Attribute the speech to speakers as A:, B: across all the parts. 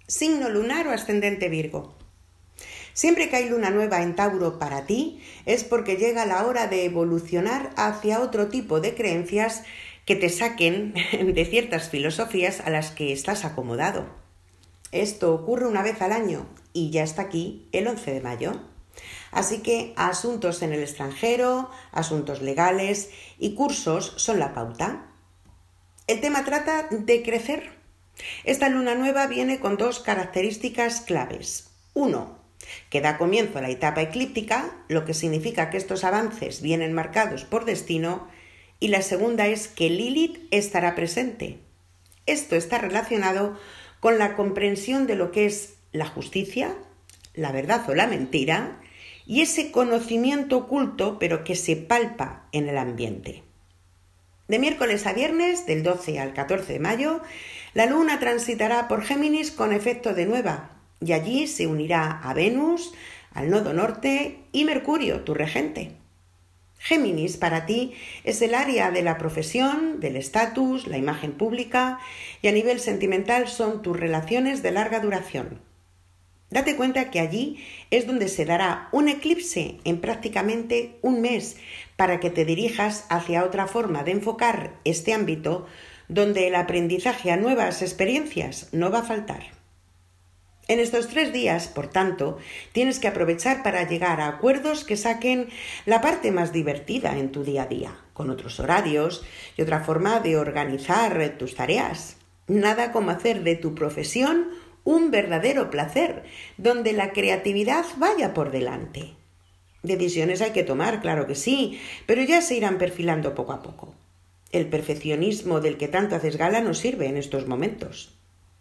A: signo lunar o ascendente Virgo. Siempre que hay luna nueva en Tauro para ti, es porque llega la hora de evolucionar hacia otro tipo de creencias que te saquen de ciertas filosofías a las que estás acomodado. Esto ocurre una vez al año y ya está aquí el 11 de mayo. Así que asuntos en el extranjero, asuntos legales y cursos son la pauta. El tema trata de crecer. Esta luna nueva viene con dos características claves. 1. Que da comienzo a la etapa eclíptica, lo que significa que estos avances vienen marcados por destino. Y la segunda es que Lilith estará presente. Esto está relacionado con la comprensión de lo que es la justicia, la verdad o la mentira, y ese conocimiento oculto pero que se palpa en el ambiente. De miércoles a viernes, del 12 al 14 de mayo, la luna transitará por Géminis con efecto de nueva y allí se unirá a Venus, al nodo norte y Mercurio, tu regente. Géminis para ti es el área de la profesión, del estatus, la imagen pública y a nivel sentimental son tus relaciones de larga duración. Date cuenta que allí es donde se dará un eclipse en prácticamente un mes para que te dirijas hacia otra forma de enfocar este ámbito donde el aprendizaje a nuevas experiencias no va a faltar. En estos 3 días, por tanto, tienes que aprovechar para llegar a acuerdos que saquen la parte más divertida en tu día a día, con otros horarios y otra forma de organizar tus tareas. Nada como hacer de tu profesión un verdadero placer, donde la creatividad vaya por delante. Decisiones hay que tomar, claro que sí, pero ya se irán perfilando poco a poco. El perfeccionismo del que tanto haces gala no sirve en estos momentos.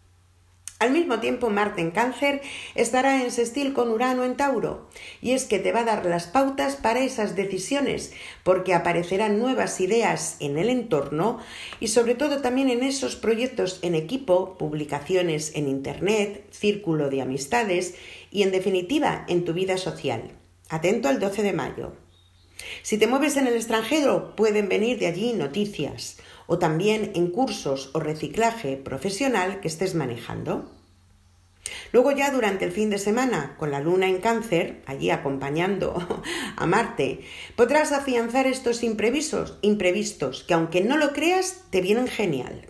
A: Al mismo tiempo, Marte en Cáncer estará en sextil con Urano en Tauro, y es que te va a dar las pautas para esas decisiones, porque aparecerán nuevas ideas en el entorno y sobre todo también en esos proyectos en equipo, publicaciones en Internet, círculo de amistades y en definitiva en tu vida social. Atento al 12 de mayo. Si te mueves en el extranjero, pueden venir de allí noticias o también en cursos o reciclaje profesional que estés manejando. Luego ya durante el fin de semana, con la luna en Cáncer, allí acompañando a Marte, podrás afianzar estos imprevistos que aunque no lo creas, te vienen genial.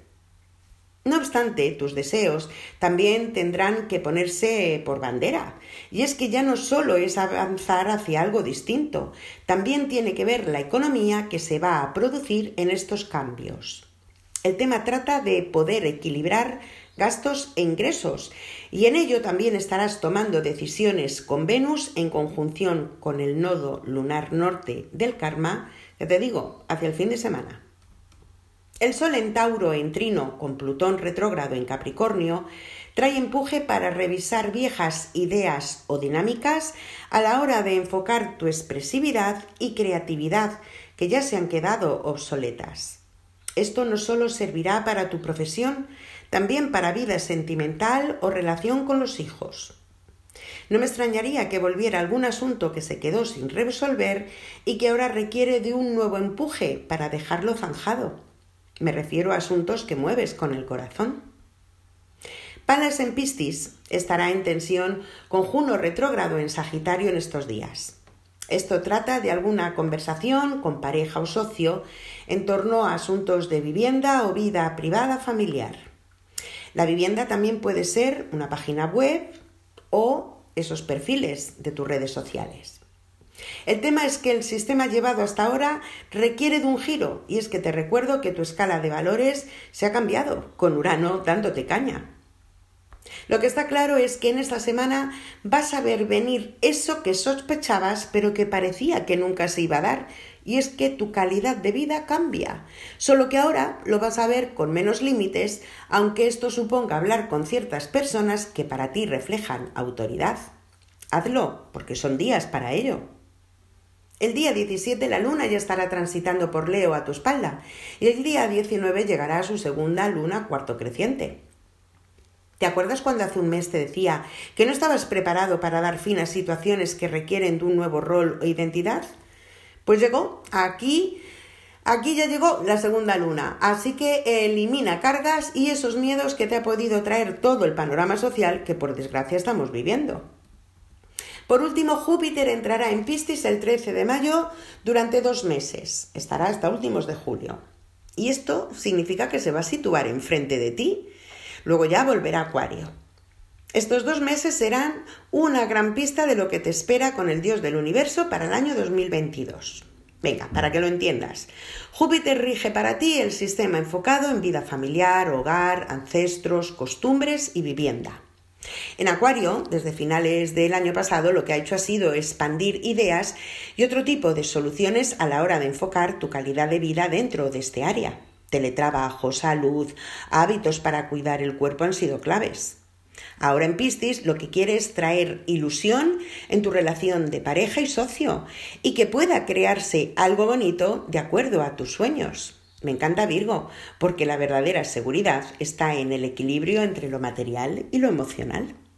A: No obstante, tus deseos también tendrán que ponerse por bandera. Y es que ya no solo es avanzar hacia algo distinto, también tiene que ver la economía que se va a producir en estos cambios. El tema trata de poder equilibrar gastos e ingresos, y en ello también estarás tomando decisiones con Venus en conjunción con el nodo lunar norte del karma, ya te digo, hacia el fin de semana. El Sol en Tauro en trino con Plutón retrógrado en Capricornio trae empuje para revisar viejas ideas o dinámicas a la hora de enfocar tu expresividad y creatividad que ya se han quedado obsoletas. Esto no solo servirá para tu profesión, también para vida sentimental o relación con los hijos. No me extrañaría que volviera algún asunto que se quedó sin resolver y que ahora requiere de un nuevo empuje para dejarlo zanjado. Me refiero a asuntos que mueves con el corazón. Palas en Piscis estará en tensión con Juno retrógrado en Sagitario en estos días. Esto trata de alguna conversación con pareja o socio en torno a asuntos de vivienda o vida privada familiar. La vivienda también puede ser una página web o esos perfiles de tus redes sociales. El tema es que el sistema llevado hasta ahora requiere de un giro, y es que te recuerdo que tu escala de valores se ha cambiado, con Urano dándote caña. Lo que está claro es que en esta semana vas a ver venir eso que sospechabas pero que parecía que nunca se iba a dar, y es que tu calidad de vida cambia, solo que ahora lo vas a ver con menos límites, aunque esto suponga hablar con ciertas personas que para ti reflejan autoridad. Hazlo, porque son días para ello. El día 17 la luna ya estará transitando por Leo a tu espalda y el día 19 llegará a su segunda luna cuarto creciente. ¿Te acuerdas cuando hace un mes te decía que no estabas preparado para dar fin a situaciones que requieren de un nuevo rol o identidad? Pues llegó aquí aquí ya llegó la segunda luna, así que elimina cargas y esos miedos que te ha podido traer todo el panorama social que por desgracia estamos viviendo. Por último, Júpiter entrará en Piscis el 13 de mayo durante 2 meses. Estará hasta últimos de julio. Y esto significa que se va a situar enfrente de ti. Luego ya volverá a Acuario. Estos 2 meses serán una gran pista de lo que te espera con el dios del universo para el año 2022. Venga, para que lo entiendas. Júpiter rige para ti el sistema enfocado en vida familiar, hogar, ancestros, costumbres y vivienda. En Acuario, desde finales del año pasado, lo que ha hecho ha sido expandir ideas y otro tipo de soluciones a la hora de enfocar tu calidad de vida dentro de este área. Teletrabajo, salud, hábitos para cuidar el cuerpo han sido claves. Ahora en Piscis lo que quiere es traer ilusión en tu relación de pareja y socio y que pueda crearse algo bonito de acuerdo a tus sueños. Me encanta Virgo, porque la verdadera seguridad está en el equilibrio entre lo material y lo emocional.